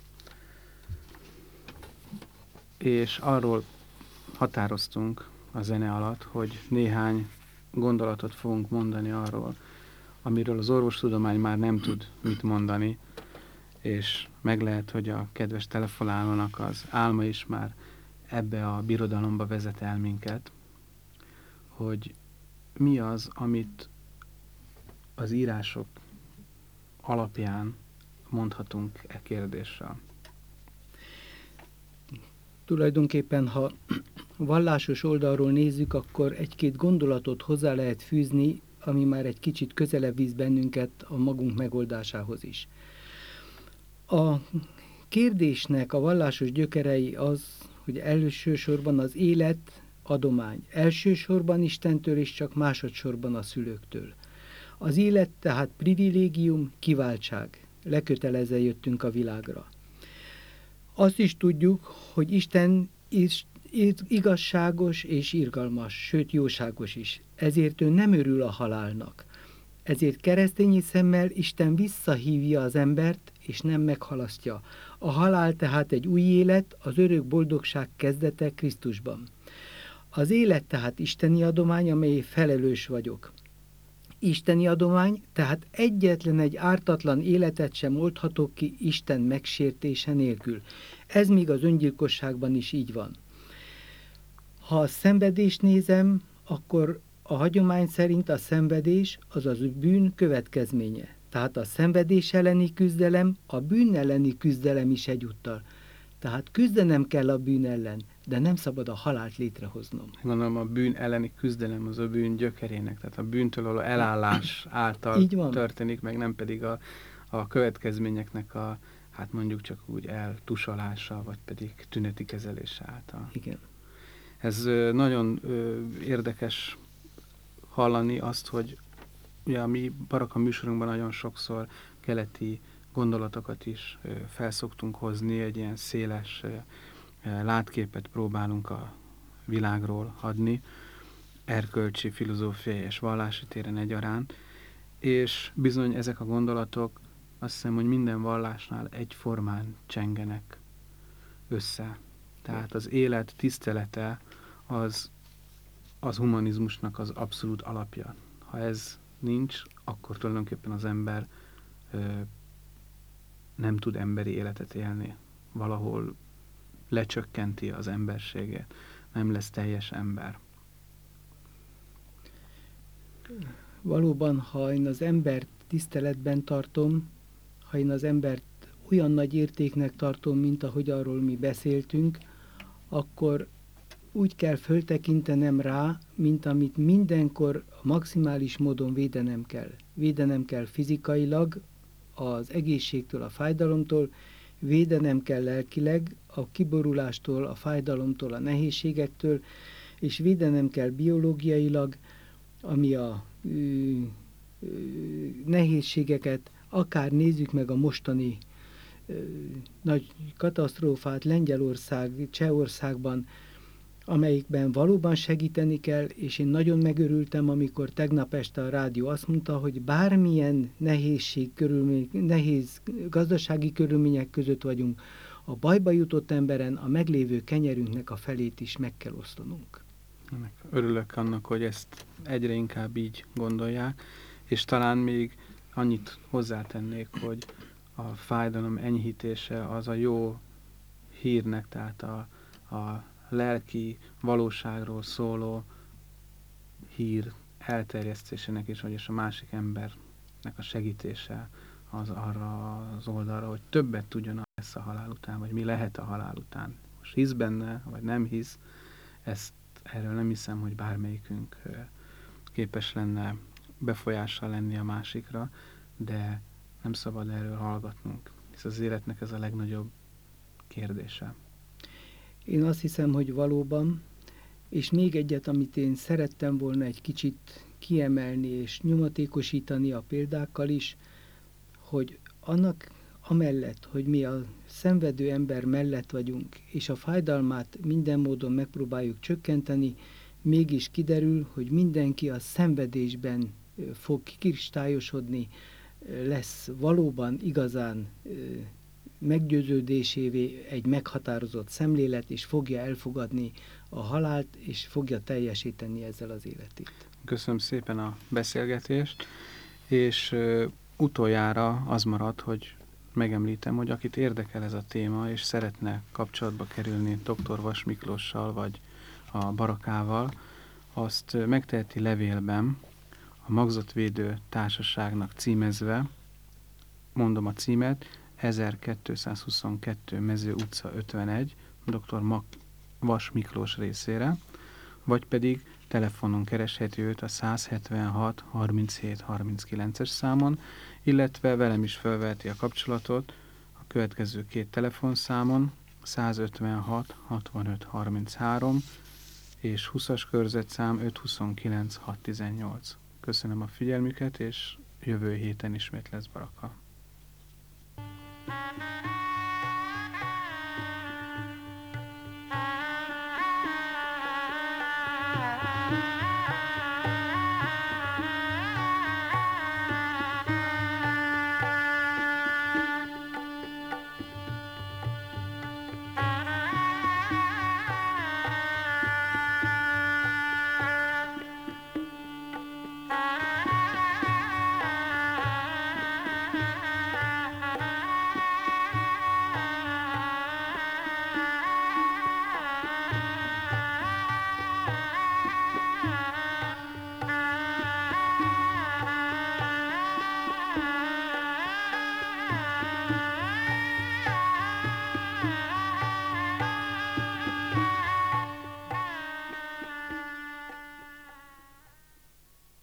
És arról határoztunk a zene alatt, hogy néhány gondolatot fogunk mondani arról, amiről az orvostudomány már nem tud mit mondani, és meg lehet, hogy a kedves telefonálónak az álma is már ebbe a birodalomba vezet el minket, hogy mi az, amit az írások alapján mondhatunk e kérdéssel. Tulajdonképpen, ha vallásos oldalról nézzük, akkor egy-két gondolatot hozzá lehet fűzni, ami már egy kicsit közelebb visz bennünket a magunk megoldásához is. A kérdésnek a vallásos gyökerei az, hogy elsősorban az élet adomány. Elsősorban Istentől, és csak másodszorban a szülőktől. Az élet tehát privilégium, kiváltság. Lekötelezve jöttünk a világra. Azt is tudjuk, hogy Isten is igazságos és irgalmas, sőt jóságos is. Ezért ő nem örül a halálnak. Ezért keresztényi szemmel Isten visszahívja az embert, és nem meghalasztja. A halál tehát egy új élet, az örök boldogság kezdete Krisztusban. Az élet tehát isteni adomány, amely felelős vagyok. Isteni adomány, tehát egyetlen egy ártatlan életet sem oldhatok ki Isten megsértése nélkül. Ez még az öngyilkosságban is így van. Ha a szenvedést nézem, akkor a hagyomány szerint a szenvedés az a bűn következménye. Tehát a szenvedés elleni küzdelem, a bűn elleni küzdelem is egyúttal. Tehát küzdenem kell a bűn ellen. de nem szabad a halált létrehoznom. Gondolom a bűn elleni küzdelem az a bűn gyökerének, tehát a bűntől való elállás által Így van. történik, meg nem pedig a következményeknek a, hát mondjuk csak úgy eltusolása, vagy pedig tüneti kezelése által. Igen. Ez nagyon érdekes hallani azt, hogy ugye a mi Baraka műsorunkban nagyon sokszor keleti gondolatokat is felszoktunk hozni, egy ilyen széles látképet próbálunk a világról adni, erkölcsi, filozófiai és vallási téren egyaránt, és bizony ezek a gondolatok azt hiszem, hogy minden vallásnál egyformán csengenek össze. Tehát az élet tisztelete az humanizmusnak az abszolút alapja. Ha ez nincs, akkor tulajdonképpen az ember nem tud emberi életet élni. Valahol lecsökkenti az emberségét. Nem lesz teljes ember. Valóban, ha én az embert tiszteletben tartom, ha én az embert olyan nagy értéknek tartom, mint ahogy arról mi beszéltünk, akkor úgy kell föltekintenem rá, mint amit mindenkor maximális módon védenem kell. Védenem kell fizikailag, az egészségtől, a fájdalomtól, védenem kell lelkileg, a kiborulástól, a fájdalomtól, a nehézségektől, és védenem kell biológiailag, ami a nehézségeket, akár nézzük meg a mostani nagy katasztrófát Lengyelország, Csehországban, amelyikben valóban segíteni kell, és én nagyon megörültem, amikor tegnap este a rádió azt mondta, hogy bármilyen nehéz gazdasági körülmények között vagyunk, a bajba jutott emberen a meglévő kenyerünknek a felét is meg kell osztanunk. Örülök annak, hogy ezt egyre inkább így gondolják, és talán még annyit hozzátennék, hogy a fájdalom enyhítése az a jó hírnek, tehát a lelki valóságról szóló hír elterjesztésének is, vagyis a másik embernek a segítése az arra az oldalra, hogy többet tudjon, lesz a halál után, vagy mi lehet a halál után. Most hisz benne, vagy nem hisz, erről nem hiszem, hogy bármelyikünk képes lenne befolyással lenni a másikra, de nem szabad erről hallgatnunk, hisz az életnek ez a legnagyobb kérdése. Én azt hiszem, hogy valóban, és még egyet, amit én szerettem volna egy kicsit kiemelni és nyomatékosítani a példákkal is, hogy annak amellett, hogy mi a szenvedő ember mellett vagyunk, és a fájdalmát minden módon megpróbáljuk csökkenteni, mégis kiderül, hogy mindenki a szenvedésben fog kikristályosodni, lesz valóban igazán meggyőződésévé egy meghatározott szemlélet, és fogja elfogadni a halált, és fogja teljesíteni ezzel az életét. Köszönöm szépen a beszélgetést, és utoljára az marad, hogy megemlítem, hogy akit érdekel ez a téma, és szeretne kapcsolatba kerülni dr. Vas Miklóssal, vagy a Barakával, azt megteheti levélben, a Magzatvédő Társaságnak címezve, mondom a címet, 1222 Mező utca 51, dr. Vas Miklós részére, vagy pedig telefonon keresheti őt a 176 37 39-es számon, illetve velem is felveheti a kapcsolatot a következő két telefonszámon, 156 65 33 és 20-as körzetszám 529 618. Köszönöm a figyelmüket, és jövő héten ismét lesz Baraka.